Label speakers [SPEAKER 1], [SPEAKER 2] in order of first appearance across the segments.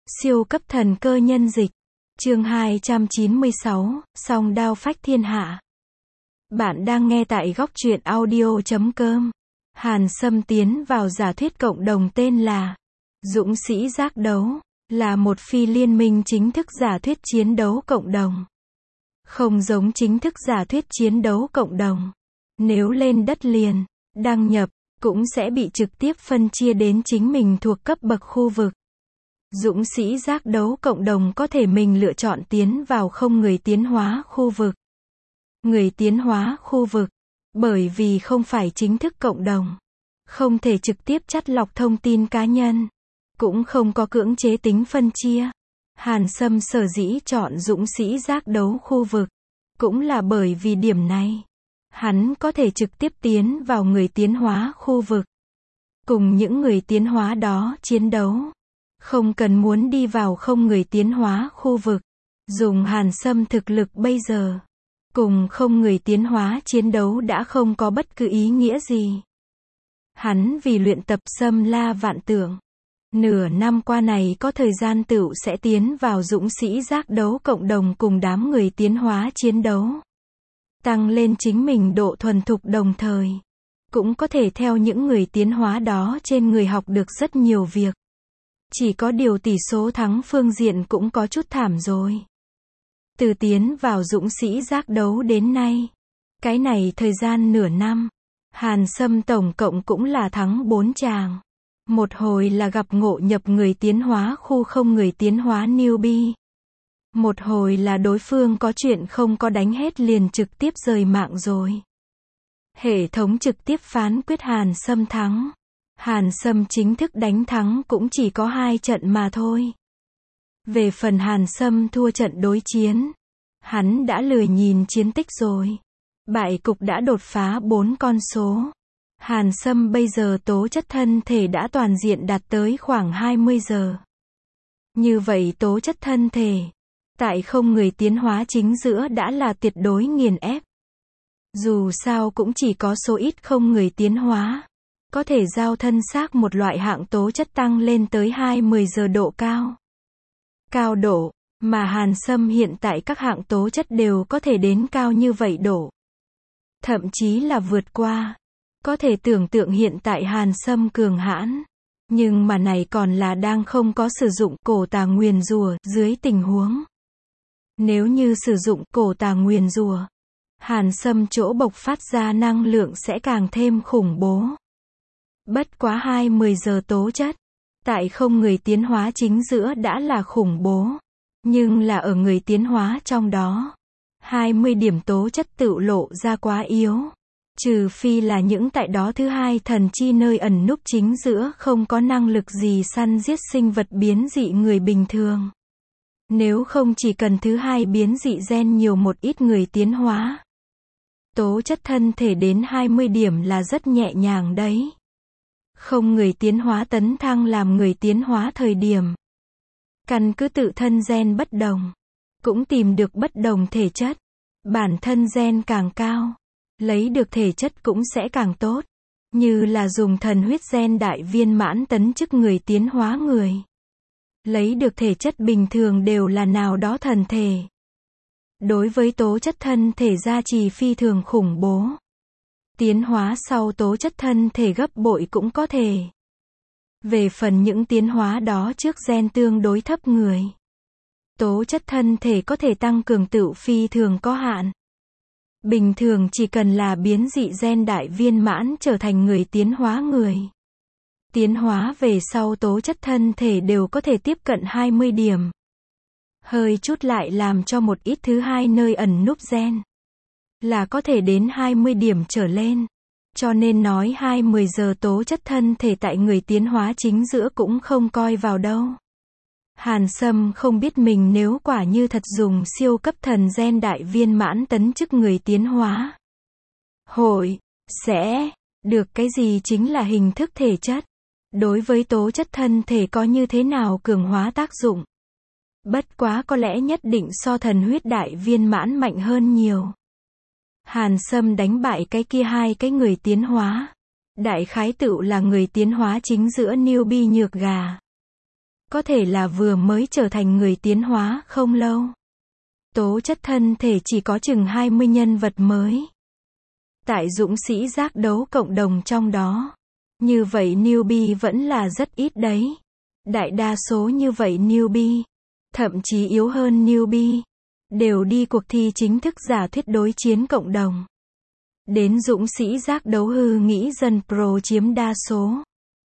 [SPEAKER 1] Siêu cấp thần cơ nhân dịch. Chương 296, song đao phách thiên hạ. Bạn đang nghe tại góc truyện audio.com. Hàn Sâm tiến vào giả thuyết cộng đồng tên là Dũng sĩ giác đấu, là một phi liên minh chính thức giả thuyết chiến đấu cộng đồng. Không giống chính thức giả thuyết chiến đấu cộng đồng. Nếu lên đất liền, đăng nhập, cũng sẽ bị trực tiếp phân chia đến chính mình thuộc cấp bậc khu vực. Dũng sĩ giác đấu cộng đồng có thể mình lựa chọn tiến vào không người tiến hóa khu vực. Người tiến hóa khu vực, bởi vì không phải chính thức cộng đồng, không thể trực tiếp chắt lọc thông tin cá nhân, cũng không có cưỡng chế tính phân chia. Hàn Sâm sở dĩ chọn dũng sĩ giác đấu khu vực, cũng là bởi vì điểm này. Hắn có thể trực tiếp tiến vào người tiến hóa khu vực, cùng những người tiến hóa đó chiến đấu. Không cần muốn đi vào không người tiến hóa khu vực. Dùng Hàn Sâm thực lực bây giờ, cùng không người tiến hóa chiến đấu đã không có bất cứ ý nghĩa gì. Hắn vì luyện tập xâm la vạn tượng, nửa năm qua này có thời gian tựu sẽ tiến vào dũng sĩ giác đấu cộng đồng cùng đám người tiến hóa chiến đấu. Tăng lên chính mình độ thuần thục đồng thời, cũng có thể theo những người tiến hóa đó trên người học được rất nhiều việc. Chỉ có điều tỷ số thắng phương diện cũng có chút thảm rồi. Từ tiến vào dũng sĩ giác đấu đến nay, cái này thời gian nửa năm, Hàn Sâm tổng cộng cũng là thắng 4 tràng. Một hồi là gặp ngộ nhập người tiến hóa khu không người tiến hóa newbie. Một hồi là đối phương có chuyện không có đánh hết liền trực tiếp rời mạng rồi. Hệ thống trực tiếp phán quyết Hàn Sâm thắng. Hàn Sâm chính thức đánh thắng cũng chỉ có 2 trận mà thôi. Về phần Hàn Sâm thua trận đối chiến, hắn đã lười nhìn chiến tích rồi. Bại cục đã đột phá 4 con số. Hàn Sâm bây giờ tố chất thân thể đã toàn diện đạt tới khoảng 20 giờ. Như vậy tố chất thân thể, tại không người tiến hóa chính giữa đã là tuyệt đối nghiền ép. Dù sao cũng chỉ có số ít không người tiến hóa có thể giao thân xác một loại hạng tố chất tăng lên tới 20 giờ độ cao. Cao độ, mà Hàn Sâm hiện tại các hạng tố chất đều có thể đến cao như vậy độ. Thậm chí là vượt qua. Có thể tưởng tượng hiện tại Hàn Sâm cường hãn. Nhưng mà này còn là đang không có sử dụng cổ tà nguyền rủa dưới tình huống. Nếu như sử dụng cổ tà nguyền rủa, Hàn Sâm chỗ bộc phát ra năng lượng sẽ càng thêm khủng bố. Bất quá 20 giờ tố chất, tại không người tiến hóa chính giữa đã là khủng bố. Nhưng là ở người tiến hóa trong đó, 20 điểm tố chất tự lộ ra quá yếu. Trừ phi là những tại đó thứ hai thần chi nơi ẩn núp chính giữa không có năng lực gì săn giết sinh vật biến dị người bình thường. Nếu không chỉ cần thứ hai biến dị gen nhiều một ít người tiến hóa. Tố chất thân thể đến 20 điểm là rất nhẹ nhàng đấy. Không người tiến hóa tấn thăng làm người tiến hóa thời điểm. Căn cứ tự thân gen bất đồng. Cũng tìm được bất đồng thể chất. Bản thân gen càng cao. Lấy được thể chất cũng sẽ càng tốt. Như là dùng thần huyết gen đại viên mãn tấn chức người tiến hóa người. Lấy được thể chất bình thường đều là nào đó thần thể. Đối với tố chất thân thể gia trì phi thường khủng bố. Tiến hóa sau tố chất thân thể gấp bội cũng có thể. Về phần những tiến hóa đó trước gen tương đối thấp người, tố chất thân thể có thể tăng cường tựu phi thường có hạn. Bình thường chỉ cần là biến dị gen đại viên mãn trở thành người tiến hóa người. Tiến hóa về sau tố chất thân thể đều có thể tiếp cận 20 điểm. Hơi chút lại làm cho một ít thứ hai nơi ẩn núp gen. Là có thể đến 20 điểm trở lên. Cho nên nói 20 giờ tố chất thân thể tại người tiến hóa chính giữa cũng không coi vào đâu. Hàn Sâm không biết mình nếu quả như thật dùng siêu cấp thần gen đại viên mãn tấn chức người tiến hóa. Hội, sẽ, được cái gì chính là hình thức thể chất. Đối với tố chất thân thể có như thế nào cường hóa tác dụng. Bất quá có lẽ nhất định so thần huyết đại viên mãn mạnh hơn nhiều. Hàn Sâm đánh bại cái kia hai cái người tiến hóa. Đại khái tựu là người tiến hóa chính giữa newbie nhược gà. Có thể là vừa mới trở thành người tiến hóa không lâu. Tố chất thân thể chỉ có chừng 20 nhân vật mới. Tại dũng sĩ giác đấu cộng đồng trong đó. Như vậy newbie vẫn là rất ít đấy. Đại đa số như vậy newbie, thậm chí yếu hơn newbie, đều đi cuộc thi chính thức giả thuyết đối chiến cộng đồng. Đến dũng sĩ giác đấu hư nghĩ dân pro chiếm đa số.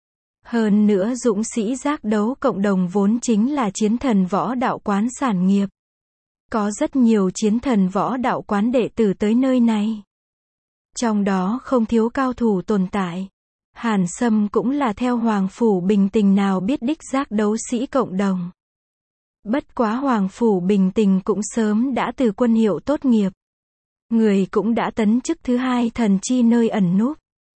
[SPEAKER 1] Hơn nữa dũng sĩ giác đấu cộng đồng vốn chính là chiến thần võ đạo quán sản nghiệp. Có rất nhiều chiến thần võ đạo quán đệ tử tới nơi này. Trong đó không thiếu cao thủ tồn tại. Hàn Sâm cũng là theo Hoàng Phủ Bình Tình nào biết đích giác đấu sĩ cộng đồng. Bất quá Hoàng Phủ Bình Tình cũng sớm đã từ quân hiệu tốt nghiệp. Người cũng đã tấn chức thứ hai thần chi nơi ẩn núp.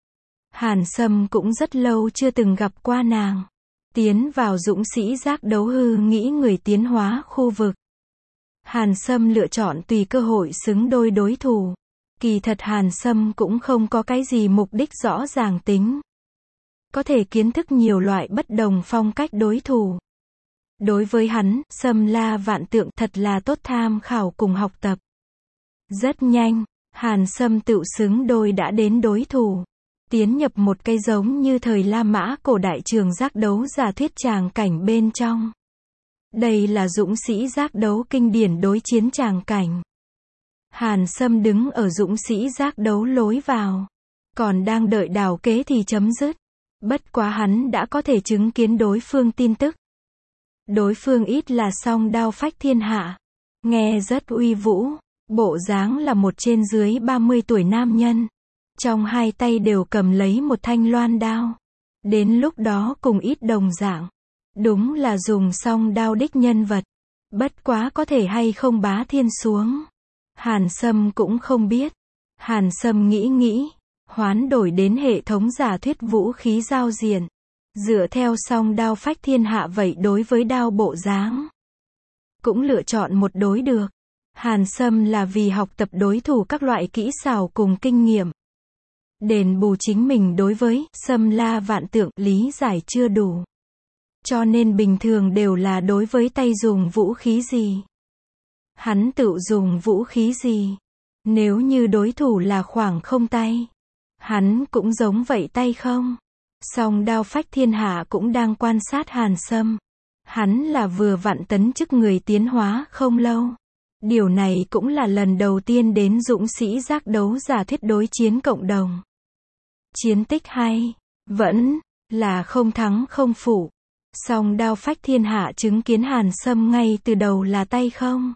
[SPEAKER 1] Hàn Sâm cũng rất lâu chưa từng gặp qua nàng. Tiến vào dũng sĩ giác đấu hư nghĩ người tiến hóa khu vực. Hàn Sâm lựa chọn tùy cơ hội xứng đôi đối thủ. Kỳ thật Hàn Sâm cũng không có cái gì mục đích rõ ràng tính. Có thể kiến thức nhiều loại bất đồng phong cách đối thủ. Đối với hắn, Sâm La Vạn Tượng thật là tốt tham khảo cùng học tập. Rất nhanh, Hàn Sâm tự xứng đôi đã đến đối thủ. Tiến nhập một cây giống như thời La Mã cổ đại trường giác đấu giả thuyết tràng cảnh bên trong. Đây là dũng sĩ giác đấu kinh điển đối chiến tràng cảnh. Hàn Sâm đứng ở dũng sĩ giác đấu lối vào. Còn đang đợi đào kế thì chấm dứt. Bất quá hắn đã có thể chứng kiến đối phương tin tức. Đối phương ít là song đao phách thiên hạ. Nghe rất uy vũ. Bộ dáng là một trên dưới 30 tuổi nam nhân. Trong hai tay đều cầm lấy một thanh loan đao. Đến lúc đó cùng ít đồng dạng. Đúng là dùng song đao đích nhân vật. Bất quá có thể hay không bá thiên xuống. Hàn Sâm cũng không biết. Hàn Sâm nghĩ, hoán đổi đến hệ thống giả thuyết vũ khí giao diện. Dựa theo song đao phách thiên hạ vậy đối với đao bộ dáng. Cũng lựa chọn một đối được. Hàn Sâm là vì học tập đối thủ các loại kỹ xảo cùng kinh nghiệm. Đền bù chính mình đối với Sâm La Vạn Tượng lý giải chưa đủ. Cho nên bình thường đều là đối với tay dùng vũ khí gì. Hắn tự dùng vũ khí gì. Nếu như đối thủ là khoảng không tay. Hắn cũng giống vậy tay không. Song đao phách thiên hạ cũng đang quan sát Hàn Sâm. Hắn là vừa vặn tấn chức người tiến hóa không lâu. Điều này cũng là lần đầu tiên đến dũng sĩ giác đấu giả thuyết đối chiến cộng đồng. Chiến tích hay, vẫn là không thắng không phụ. Song đao phách thiên hạ chứng kiến Hàn Sâm ngay từ đầu là tay không.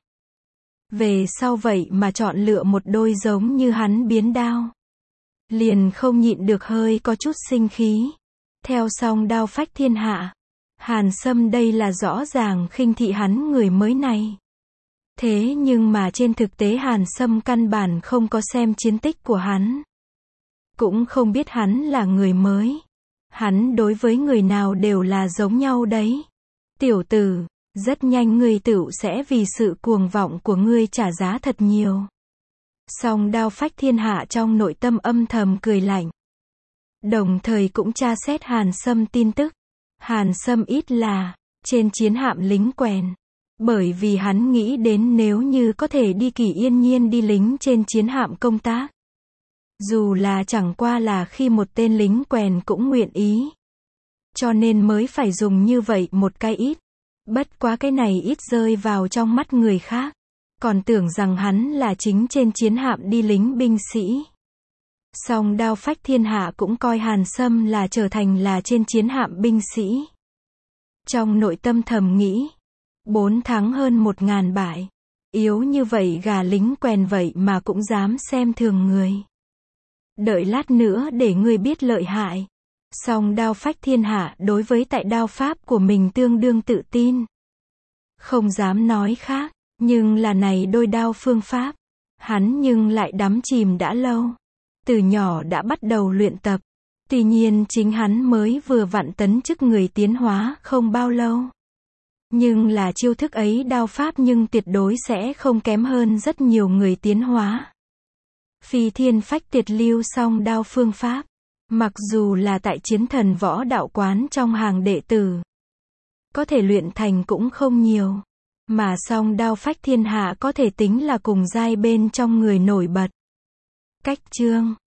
[SPEAKER 1] Về sau vậy mà chọn lựa một đôi giống như hắn biến đao. Liền không nhịn được hơi có chút sinh khí. Theo song đao phách thiên hạ, Hàn Sâm đây là rõ ràng khinh thị hắn người mới này. Thế nhưng mà trên thực tế Hàn Sâm căn bản không có xem chiến tích của hắn. Cũng không biết hắn là người mới. Hắn đối với người nào đều là giống nhau đấy. Tiểu tử, rất nhanh ngươi tựu sẽ vì sự cuồng vọng của ngươi trả giá thật nhiều. Song đao phách thiên hạ trong nội tâm âm thầm cười lạnh. Đồng thời cũng tra xét Hàn Sâm tin tức. Hàn Sâm ít là trên chiến hạm lính quèn. Bởi vì hắn nghĩ đến nếu như có thể đi Kỳ Yên Nhiên đi lính trên chiến hạm công tác. Dù là chẳng qua là khi một tên lính quèn cũng nguyện ý. Cho nên mới phải dùng như vậy một cái ít. Bất quá cái này ít rơi vào trong mắt người khác. Còn tưởng rằng hắn là chính trên chiến hạm đi lính binh sĩ. Song đao phách thiên hạ cũng coi Hàn Sâm là trở thành là trên chiến hạm binh sĩ. Trong nội tâm thầm nghĩ. 4 thắng hơn 1000 bại. Yếu như vậy gà lính quèn vậy mà cũng dám xem thường người. Đợi lát nữa để ngươi biết lợi hại. Song đao phách thiên hạ đối với tại đao pháp của mình tương đương tự tin. Không dám nói khác, nhưng là này đôi đao phương pháp. Hắn nhưng lại đắm chìm đã lâu. Từ nhỏ đã bắt đầu luyện tập. Tuy nhiên chính hắn mới vừa vặn tấn chức người tiến hóa không bao lâu. Nhưng là chiêu thức ấy đao pháp nhưng tuyệt đối sẽ không kém hơn rất nhiều người tiến hóa. Phi thiên phách tuyệt lưu song đao phương pháp. Mặc dù là tại chiến thần võ đạo quán trong hàng đệ tử. có thể luyện thành cũng không nhiều. Mà song đao phách thiên hạ có thể tính là cùng giai bên trong người nổi bật. Cách chương